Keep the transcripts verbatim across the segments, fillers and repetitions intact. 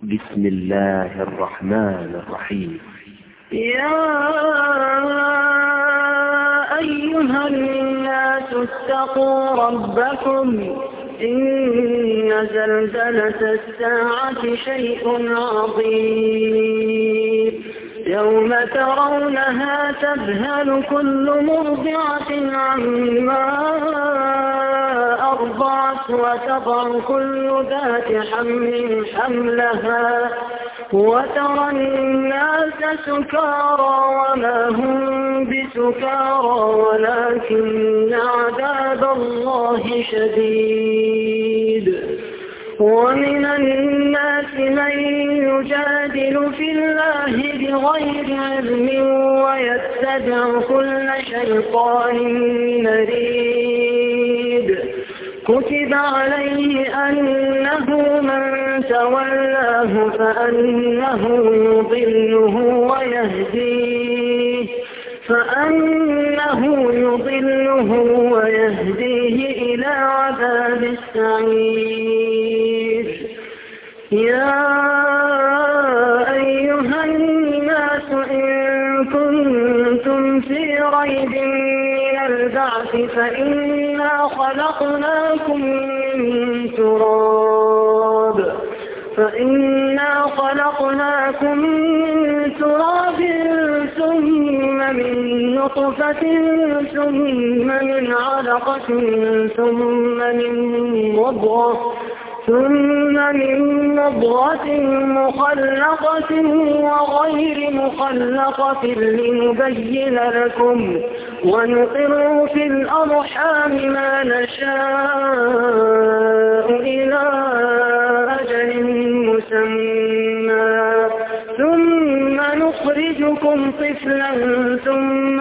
بسم الله الرحمن الرحيم. يا أيها الناس اتقوا ربكم إن زلزلة الساعة شيء عظيم يوم ترونها تذهل كل مرضعة عما أرضعت وتضع كل ذات حمل حملها وترى الناس سكارى وما هم بسكارى ولكن عذاب الله شديد. ومن الناس من يجادل في الله بغير علم ويتبع كل شيطان مريد. كتب عليه أنه من تولاه فأنه يضله ويهديه فأنه يضله ويهديه إلى عذاب السعير. يا أيها الناس إن كنتم في ريب من البعث فإنا خلقناكم من تراب فإنا خلقناكم من تراب ثم من نطفة ثم من علقة ثم من مضغة ثم من مضغة مخلقة وغير مخلقة لنبين لكم ونقر في الأرحام ما نشاء إلى أجل مسمى ثم نخرجكم طفلا ثم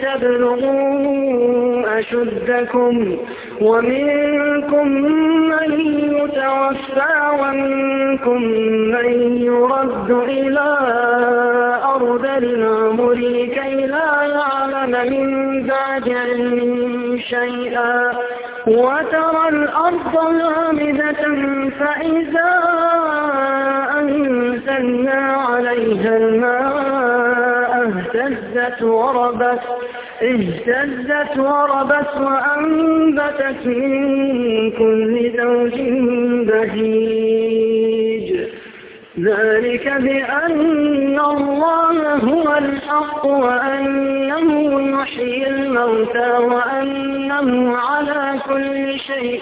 لتبلغوا أشدكم ومنكم من يتوفى ومنكم من يرد إلى أرذل العمر لكي لا يعلم من بعد علم شيئا وترى الأرض هامدة فإذا أنزلنا عليها الماء اهتزت وربت اهتزت وربت وأنبتت من كل زوج بهيج. ذلك بأن الله هو الحق وأنه يحيي الموتى وأنه على كل شيء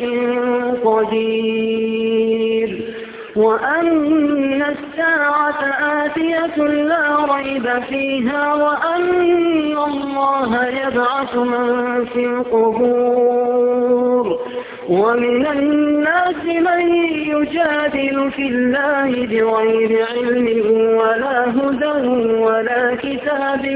قدير وأن الساعة آتية لا ريب فيها وأن الله يبعث من في القبور. ومن الناس من يجادل في الله بغير علم ولا هدى ولا كتاب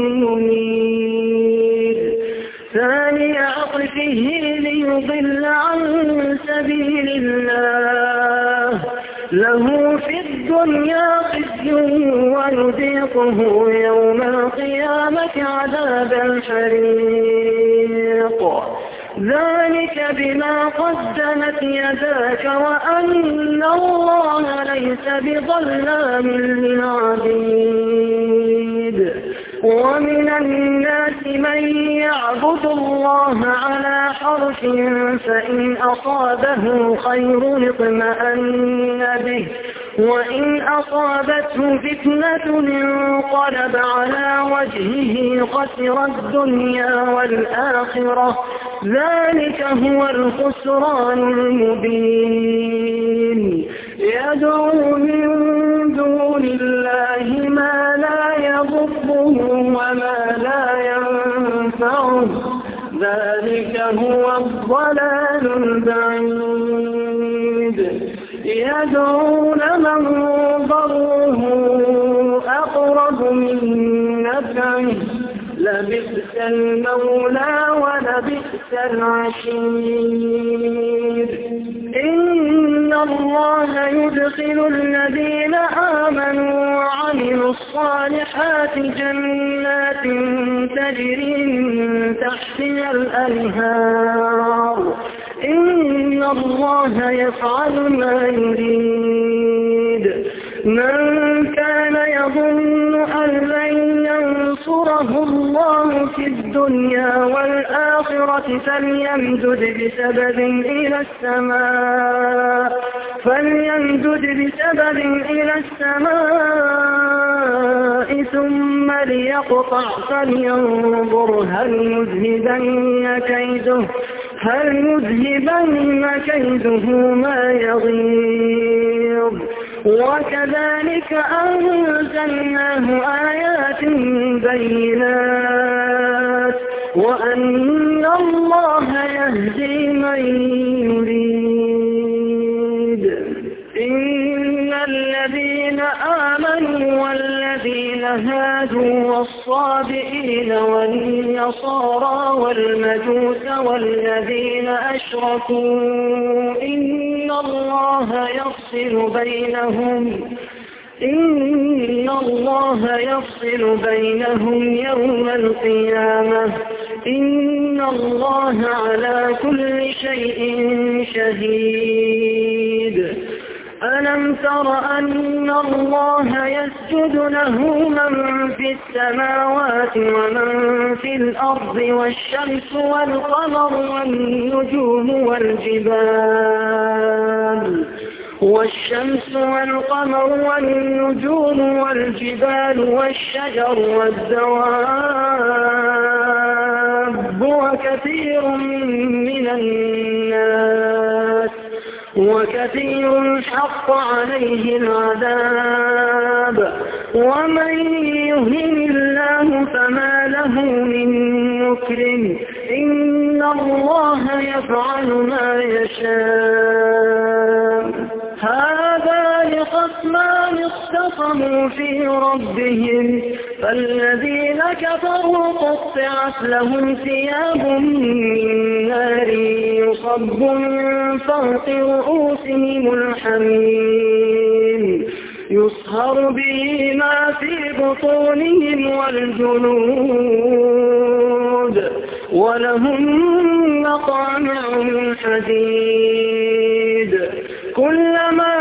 منير. ثاني عطفه ليضل عن سبيل الله له في الدنيا خزي ونذيقه يوم القيامة عذاب الحريق. ذلك بما قدمت يداك وأن الله ليس بظلام للعبيد. ومن الناس من يعبد الله على حرف فإن أصابه خير اطمأن به وإن أصابته فتنة انقلب على وجهه خسر الدنيا والآخرة. ذلك هو الخسران المبين. يدعو من دون الله ما لا يضره وما لا ينفعه. ذلك هو الضلال البعيد. يدعو لمن ضره أقرب من نفعه. لبئس المولى ولبئس العشير. إن الله يدخل الذين آمنوا وعملوا الصالحات جنات تجري من تحتها الأنهار. إن الله يفعل ما يريد. من كان يظن أن لن ينصره الله في الدنيا والآخرة فليمدد بسبب إلى السماء فليمدد بسبب إلى السماء ثم ليقطع فلينظر هل يذهبن كيده هل يذهبن كيده ما يغيظ وكذلك أنزلناه آيات بينات وأن الله يهدي من يريد إن الذين آمنوا والذين هادوا والصابئين والنصارى والمجوس والذين أشركوا إن الله يفصل بينهم إن الله يفصل بينهم يوم القيامة إن الله على كل شيء شهيد ألم تر أن الله يسجد له من في السماوات ومن في الأرض والشمس والقمر والنجوم والجبال والشمس والقمر والنجوم والجبال والشجر والدواب وكثير من الناس وكثير حق عليه العذاب ومن يهن الله فما له من مكرم إن الله يفعل ما يشاء هذان خصمان اختصموا في ربهم فالذين كفروا قطعت لهم ثياب من نار يصب من فوق رؤوسهم الحميم يصهر به ما في بطونهم والجلود ولهم مقامع من حديد كلما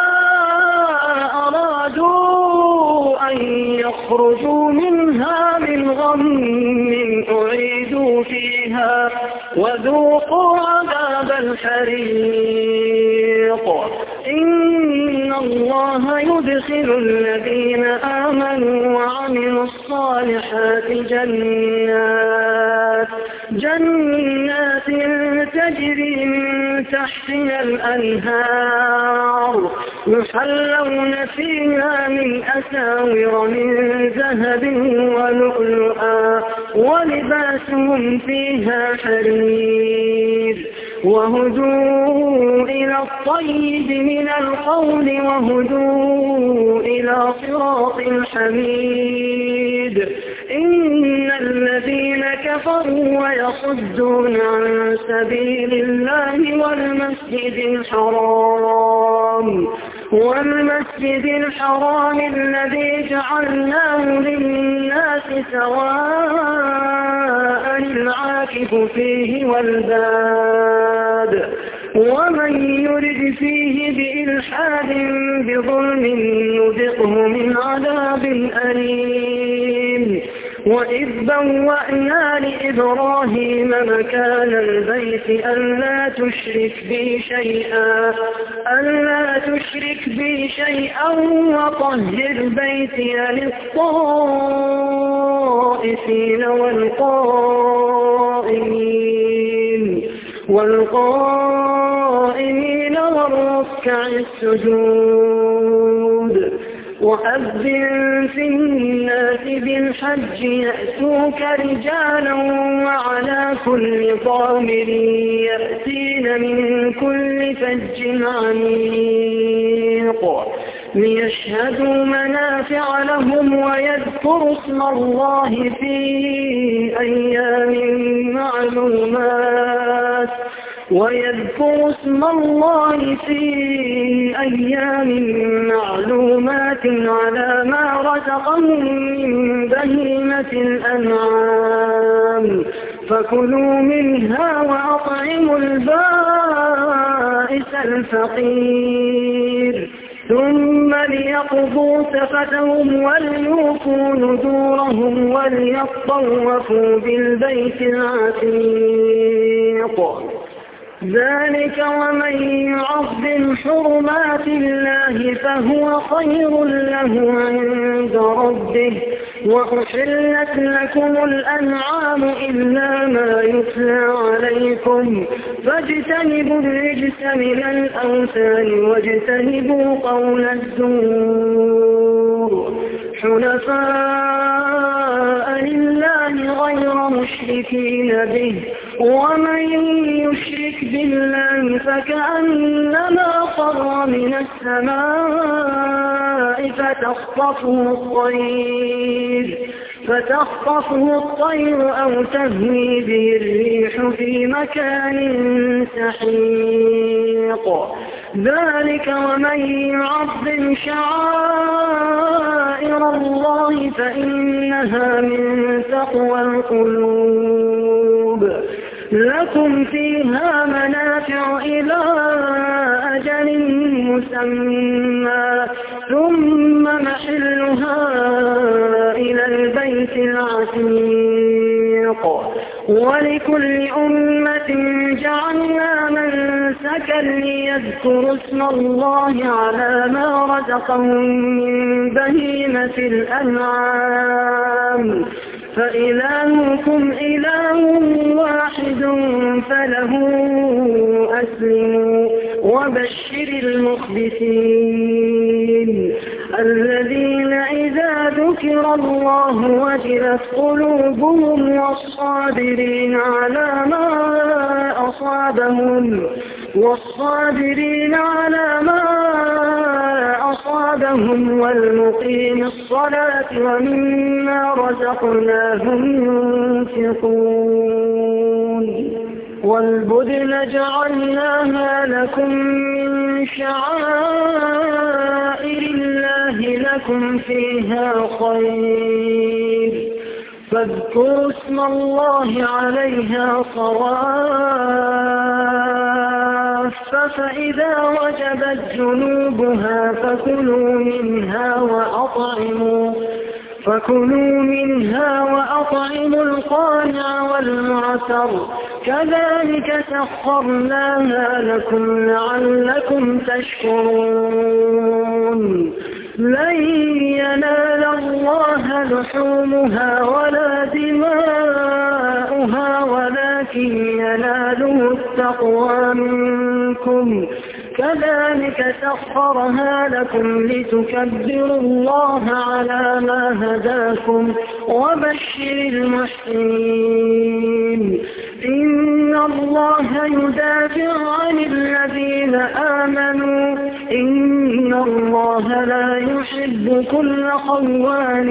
أرادوا أن يخرجوا منها من غم أعيدوا فيها وذوقوا عذاب الحريق إن الله يدخل الذين آمنوا وعملوا الصالحات جنات جنات تجري من تحتها الأنهار يحلون فيها من أساور من ذهب ولؤلؤا ولباسهم فيها حرير وهدوا إلى الطيب من القول وهدوا إلى صراط الحميد إن الذين كفروا ويصدون عن سبيل الله والمسجد الحرام والمسجد الحرام الذي جعلناه للناس سواء العاكف فيه والباد ومن يرد فيه بإلحاد بظلم نذقه من عذاب أليم وإذ بوأنا لإبراهيم مكان البيت ألا تشرك بي شيئا ألا تشرك بي شيئا وطهر بيتي للطائفين والقائمين والقائمين والركع السجود وأذن في الناس بالحج يأتوك رجالا وعلى كل ضامر يأتين من كل فج عميق ليشهدوا منافع لهم ويذكروا اسم الله في أيام معلومات ويذكروا اسم الله في أيام معلومات على ما رزقهم من بهيمة الأنعام فكلوا منها وأطعموا البائس الفقير ثم ليقضوا تفتهم وليوفوا نذورهم وليطوفوا بالبيت العتيق. ذلك ومن يعظم حرمات الله فهو خير له عند ربه. وأحلت لكم الأنعام إلا ما يتلى عليكم فاجتنبوا الرجس من الأوثان واجتنبوا قول الزور حنفاء لله غير مشركين به. ومن يشرك بالله فكأنما خر من السماء فتخطفه الطير فتخطفه الطير أو تهوي به الريح في مكان سحيق. ذلك ومن يعظم شعائر الله فإنها من تقوى القلوب. لكم فيها منافع إلى أجل مسمى ثم محلها إلى البيت العتيق. ولكل أمة جعلنا منسكا ليذكروا اسم الله على ما رزقهم من بهيمة الأنعام فإلهكم إله واحد فله أسلموا. وبشر المخبتين الذين إذا ذكر الله وجلت قلوبهم والصابرين على ما أصابهم والصابرين على ما أصابهم والمقيم الصلاة ومما رزقناهم ينفقون. والبدن جعلناها لكم من شعائر الله لكم فيها خير فاذكروا اسم الله عليها صواف فإذا وجبت جنوبها فكلوا منها وأطعموا فكلوا منها وأطعموا القانع والمعتر كذلك سخرناها لكم لعلكم تشكرون. لن ينال الله لحومها ولا دماؤها ولكن يناله التقوى منكم كذلك سخرها لكم لتكبروا الله على ما هداكم وبشر المحسنين. إن الله يدافع عن الذين آمنوا إن الله لا يحب كل خوان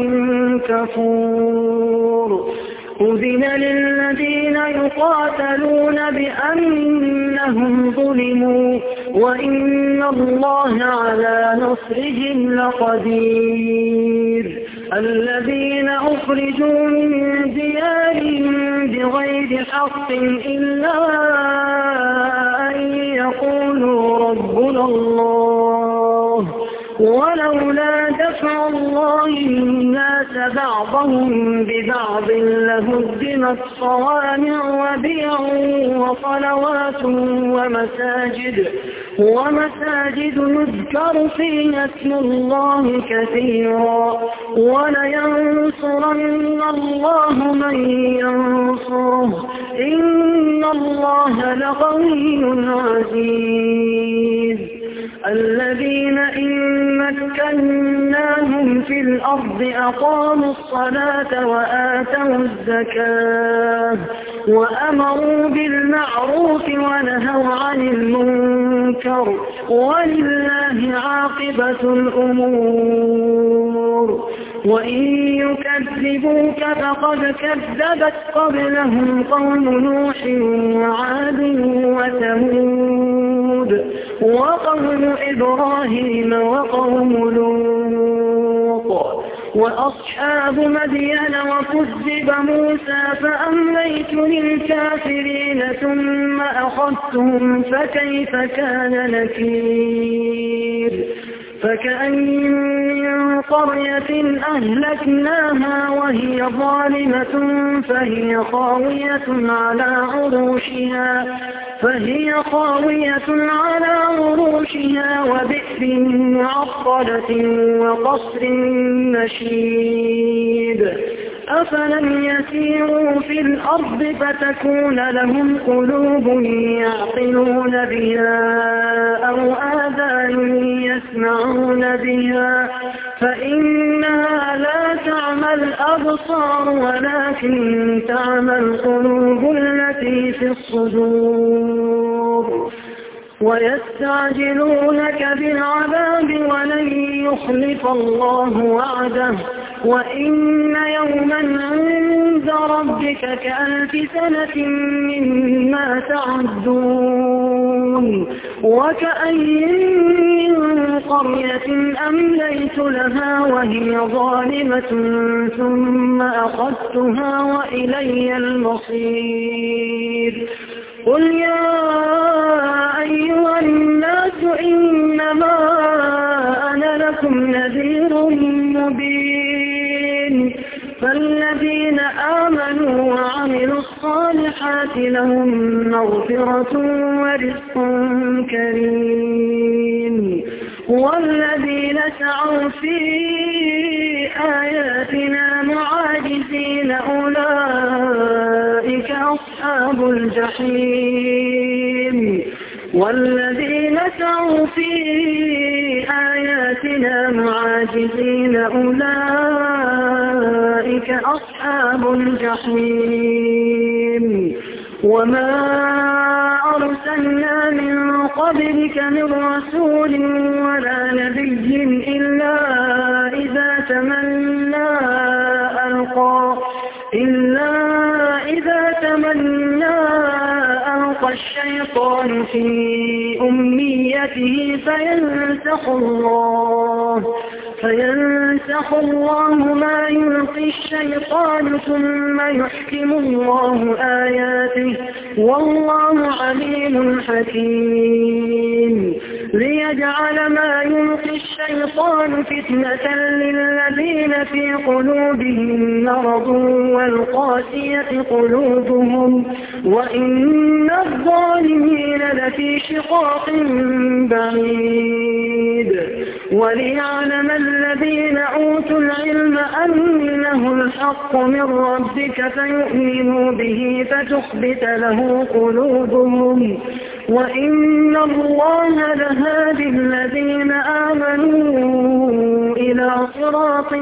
كفور. أذن للذين يقاتلون بأنهم ظلموا وإن الله على نصرهم لقدير. الذين أخرجوا من ديارهم بغير حق إلا أن يقولوا ربنا الله ولولا دفع الله الناس بعضهم ببعض لهدمت صوامع وبيع وصلوات ومساجد ومساجد يذكر فيها اسم الله كثيرا ولينصرن الله من ينصره إن الله لقوي عزيز. الذين إن مكناهم في الأرض أقاموا الصلاة وآتوا الزكاة وأمروا بالمعروف ونهوا عن المنكر ولله عاقبة الأمور. وإن يكذبوك فقد كذبت قبلهم قوم نوح وعاد وثمود وقوم إبراهيم وقوم لوط وأصحاب مدين وكذب موسى فأمليت للكافرين ثم أخذتهم فكيف كان نكير. فكأين من قرية أهلكناها وهي ظالمة فهي خاوية على عروشها فهي خاوية على عروشها وبئر معطلة وقصر مشيد أفلم يسيروا في الأرض فتكون لهم قلوب يعقلون بها أو آذان يسمعون بها فإنها لا تعمى الأبصار ولكن تعمى القلوب التي في الصدور ويستعجلونك بالعذاب ولن يخلف الله وعده وإن يوما عند ربك كألف سنة مما تعدون وكأين من قرية أمليت لها وهي ظالمة ثم أخذتها وإلي المصير قل يا أيها الناس إنما أنا لكم نذير مبين فالذين آمنوا وعملوا الصالحات لهم مغفرة ورزق كريم والذين سعوا في آياتنا معاجزين أولئك أصحاب الجحيم والذين سعوا في آياتنا معاجزين أولئك أصحاب الجحيم وما أرسلنا من قبلك من رسول ولا نبي إلا إذا تمنى ألقى إلا إذا تمنى ألقى الشيطان في أمنيته فينسخ الله فينسخ الله ما يلقي الشيطان ثم يحكم الله آياته والله عليم حكيم ليجعل ما يلقي الشيطان فتنة للذين في قلوبهم مرض والقاسية قلوبهم وإن الظالمين لفي شقاق بعيد وليعلم الذين أوتوا العلم أنه الحق من ربك فيؤمنوا به فتخبت له قلوبهم وإن الله لهادي الذين آمنوا إلى صراط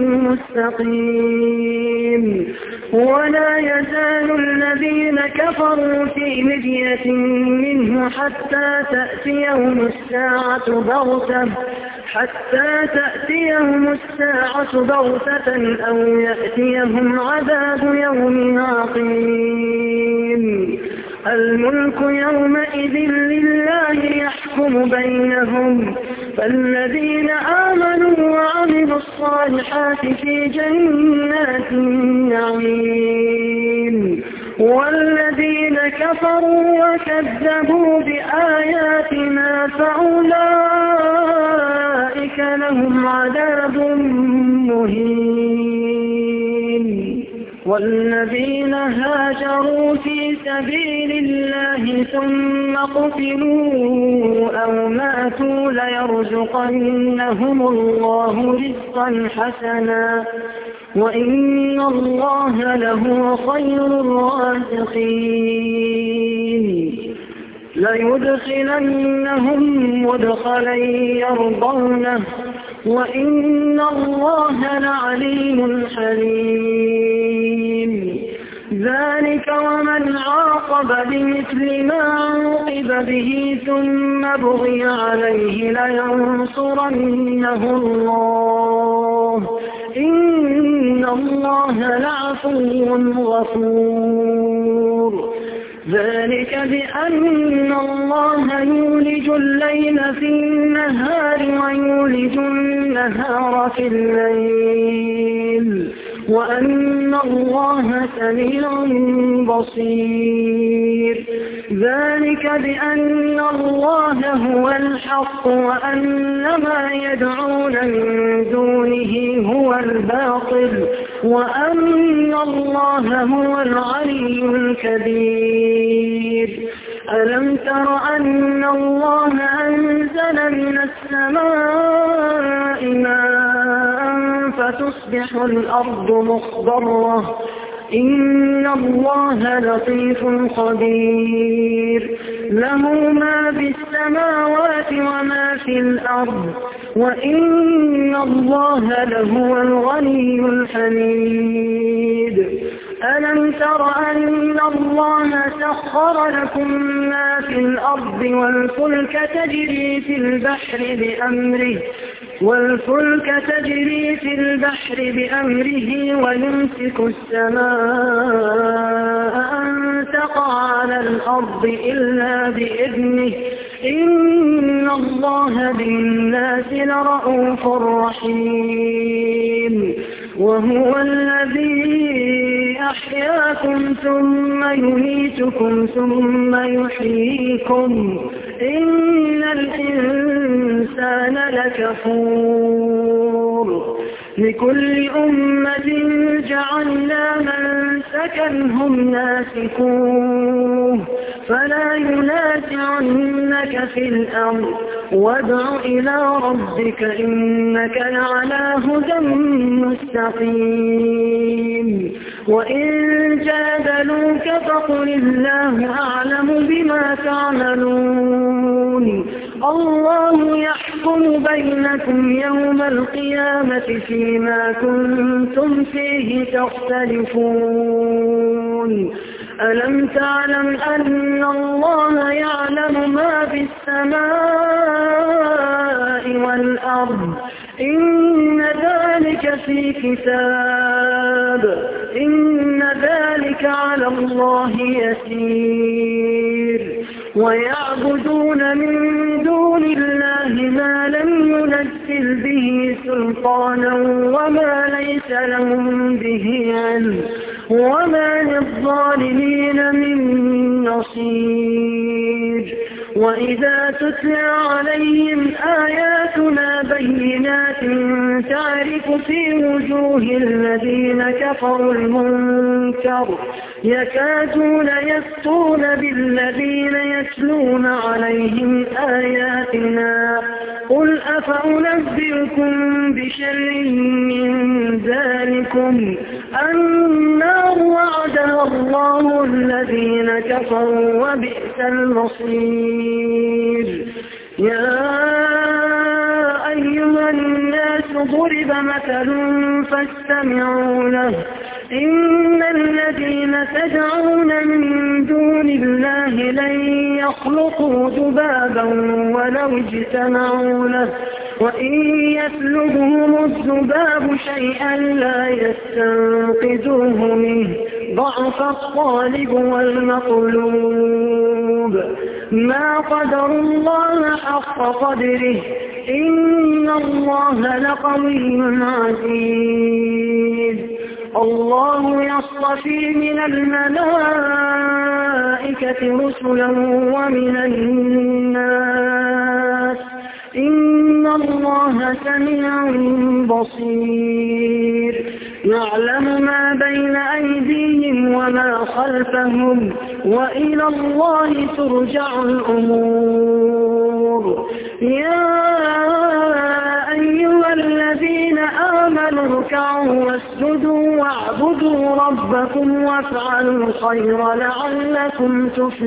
مستقيم ولا يزال الذين كفروا في مرية منه حتى تأتيهم الساعة بغتة حتى تأتيهم الساعة بغتة أو يأتيهم عذاب يوم عقيم الملك يومئذ لله يحكم بينهم فالذين آمنوا وعملوا الصالحات في جنات النعيم والذين كفروا وكذبوا بآياتنا فأولئك لهم عذاب مهين والذين هاجروا في سبيل الله ثم قتلوا أو ماتوا ليرزقنهم الله رزقا حسنا وإن الله له خير الرازقين ليدخلنهم مدخلا يرضونه وإن الله لعليم حليم ذلك ومن عاقب بمثل ما عوقب به ثم بغي عليه لينصرنه الله إن الله لعفو غفور ذلك بأن الله يولج الليل في النهار ويولج النهار في الليل وأن الله سميع بصير. ذلك بأن الله هو الحق وأن ما يدعون من دونه هو الباطل وأن الله هو العلي الكبير. ألم تر أن الله أنزل من السماء ماء فتصبح الأرض مخضرة إن الله لطيف خبير. له ما في السماوات وما في الأرض وإن الله لهو الغني الحميد. ألم تر أن الله سخر لكم ما في الأرض والفلك تجري في البحر بأمره والفلك تجري في البحر بأمره ويمسك السماء أن تقع على الأرض إلا بإذنه إن الله بالناس لرؤوف رحيم. وهو الذي أحياكم ثم يميتكم ثم يحييكم إن الإنسان لكفور. لكل أمة جعلنا منسكا هم ناسكوه فلا ينازعنك في الأمر وادع إلى ربك إنك لعلى هدى مستقيم. وإن جادلوك فقل الله أعلم بما تعملون الله يحكم بينكم يوم القيامة فيما كنتم فيه تختلفون. ألم تعلم أن الله يعلم ما في السماء والأرض إن ذلك في كتاب إن ذلك على الله يسير. ويعبدون من دون الله ما لم ينزل به سلطانا وما ليس لهم به علم وما للظالمين من نصير. وإذا تتلى عليهم آياتنا بينات تعرف في وجوه الذين كفروا المنكر يكادون يسطون بالذين يتلون عليهم آياتنا قل أفأنبئكم بشر من ذلكم النار وعدها الله الذين كفروا وبئس المصير. يا أيها الناس ضرب مثل فاستمعوا له إن الذين تدعون من دون الله لن يخلقوا ذبابا ولو اجتمعوا له وإن يسلبهم الذباب شيئا لا يستنقذوه منه ضعف الطالب والمطلوب. ما قدر الله حق قدره إن الله لقوي عزيز. الله يصطفي من الملائكة رسلا ومن الناس إن الله سميع بصير. يعلم ما بين أيديهم وما خلفهم وإلى الله ترجع الأمور. يا أيها الذين آمنوا اركعوا واسجدوا واعبدوا ربكم وافعلوا الخير لعلكم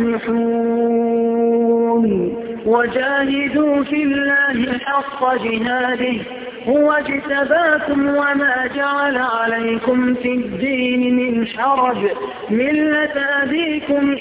تفلحون. وجاهدوا في الله حق جهاده هو اجتباكم وما جعل عليكم في الدين من حرج ملة أبيكم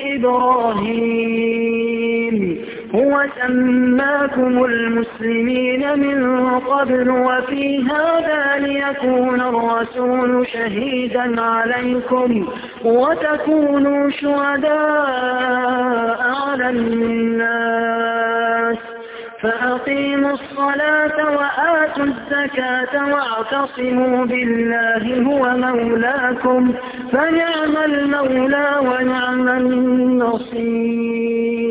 إبراهيم هو سماكم المسلمين من قبل وفي هذا ليكون الرسول شهيدا عليكم وتكونوا شهداء على الناس فأقيموا الصلاة وآتوا الزكاة واعتصموا بالله هو مولاكم فنعم المولى ونعم النصير.